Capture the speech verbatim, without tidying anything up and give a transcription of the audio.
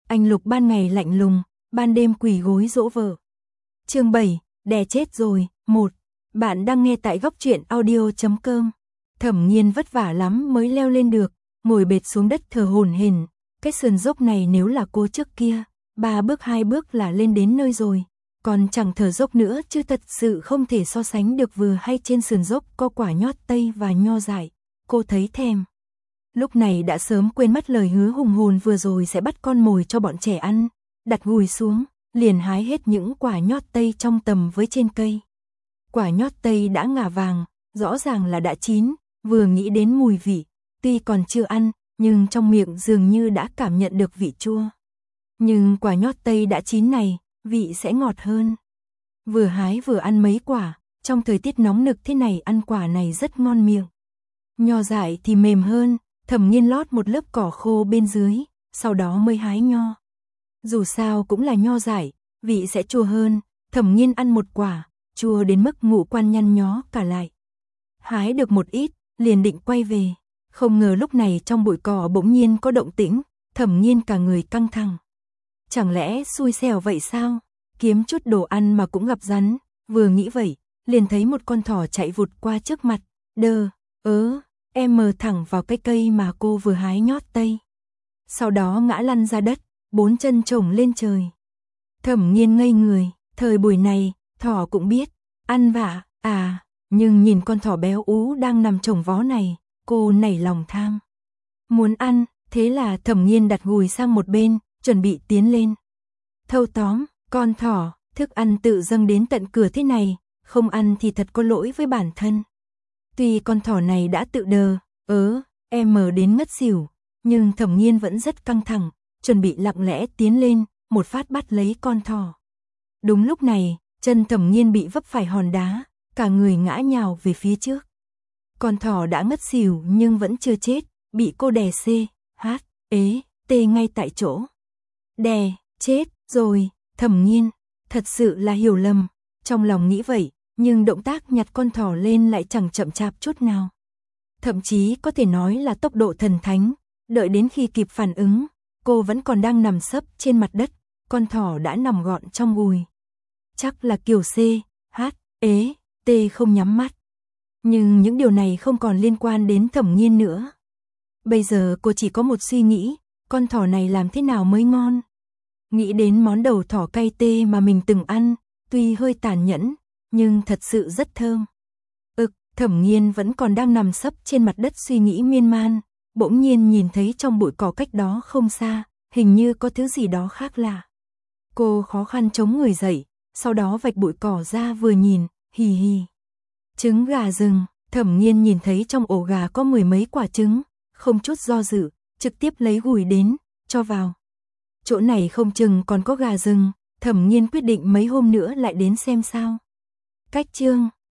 Anh Lục ban ngày lạnh lùng, ban đêm quỳ gối dỗ vợ. Chương bảy, đè chết rồi. một. Bạn đang nghe tại góc truyện audio chấm com. Thẩm Nghiên vất vả lắm mới leo lên được, ngồi bệt xuống đất thở hổn hển. Cái sườn dốc này nếu là cô trước kia, ba bước hai bước là lên đến nơi rồi, còn chẳng thở dốc nữa chứ thật sự không thể so sánh được. Vừa hay trên sườn dốc có quả nhót tây và nho dại, cô thấy thèm. Lúc này đã sớm quên mất lời hứa hùng hồn vừa rồi sẽ bắt con mồi cho bọn trẻ ăn, đặt gùi xuống, liền hái hết những quả nhót tây trong tầm với trên cây. Quả nhót tây đã ngả vàng, rõ ràng là đã chín, vừa nghĩ đến mùi vị, tuy còn chưa ăn, nhưng trong miệng dường như đã cảm nhận được vị chua. Nhưng quả nhót tây đã chín này, vị sẽ ngọt hơn. Vừa hái vừa ăn mấy quả, trong thời tiết nóng nực thế này ăn quả này rất ngon miệng. Nho dại thì mềm hơn, Thẩm Nghiên lót một lớp cỏ khô bên dưới, sau đó mới hái nho. Dù sao cũng là nho dại, vị sẽ chua hơn, Thẩm Nghiên ăn một quả, chua đến mức ngũ quan nhăn nhó cả lại. Hái được một ít, liền định quay về, không ngờ lúc này trong bụi cỏ bỗng nhiên có động tĩnh, Thẩm Nghiên cả người căng thẳng. Chẳng lẽ xui xẻo vậy sao? Kiếm chút đồ ăn mà cũng gặp rắn, vừa nghĩ vậy, liền thấy một con thỏ chạy vụt qua trước mặt, đơ, ớ, em mờ thẳng vào cái cây mà cô vừa hái nhót tây. Sau đó ngã lăn ra đất, bốn chân chổng lên trời. Thẩm Nghiên ngây người, thời buổi này, thỏ cũng biết, ăn vạ, à, nhưng nhìn con thỏ béo ú đang nằm chồng vó này, cô nảy lòng tham. Muốn ăn, thế là Thẩm Nghiên đặt gùi sang một bên, chuẩn bị tiến lên. Thâu tóm, con thỏ, thức ăn tự dâng đến tận cửa thế này, không ăn thì thật có lỗi với bản thân. Tuy con thỏ này đã tự đờ, ớ, em mờ đến ngất xỉu, nhưng Thẩm Nghiên vẫn rất căng thẳng, chuẩn bị lặng lẽ tiến lên, một phát bắt lấy con thỏ. Đúng lúc này, chân Thẩm Nghiên bị vấp phải hòn đá, cả người ngã nhào về phía trước. Con thỏ đã ngất xỉu nhưng vẫn chưa chết, bị cô đè c, h, ế, tê ngay tại chỗ. Đè, chết rồi, Thẩm Nghiên, thật sự là hiểu lầm, trong lòng nghĩ vậy, nhưng động tác nhặt con thỏ lên lại chẳng chậm chạp chút nào. Thậm chí có thể nói là tốc độ thần thánh, đợi đến khi kịp phản ứng, cô vẫn còn đang nằm sấp trên mặt đất, con thỏ đã nằm gọn trong gùi. Chắc là kiểu C, H, ế, T không nhắm mắt. Nhưng những điều này không còn liên quan đến Thẩm Nghiên nữa. Bây giờ cô chỉ có một suy nghĩ, con thỏ này làm thế nào mới ngon. Nghĩ đến món đầu thỏ cay tê mà mình từng ăn, tuy hơi tàn nhẫn, nhưng thật sự rất thơm. Ực, Thẩm Nghiên vẫn còn đang nằm sấp trên mặt đất suy nghĩ miên man, bỗng nhiên nhìn thấy trong bụi cỏ cách đó không xa, hình như có thứ gì đó khác lạ. Cô khó khăn chống người dậy, sau đó vạch bụi cỏ ra vừa nhìn, hì hì. Trứng gà rừng, Thẩm Nghiên nhìn thấy trong ổ gà có mười mấy quả trứng, không chút do dự, trực tiếp lấy gùi đến, cho vào. Chỗ này không chừng còn có gà rừng, Thẩm Nghiên quyết định mấy hôm nữa lại đến xem sao. Cách chương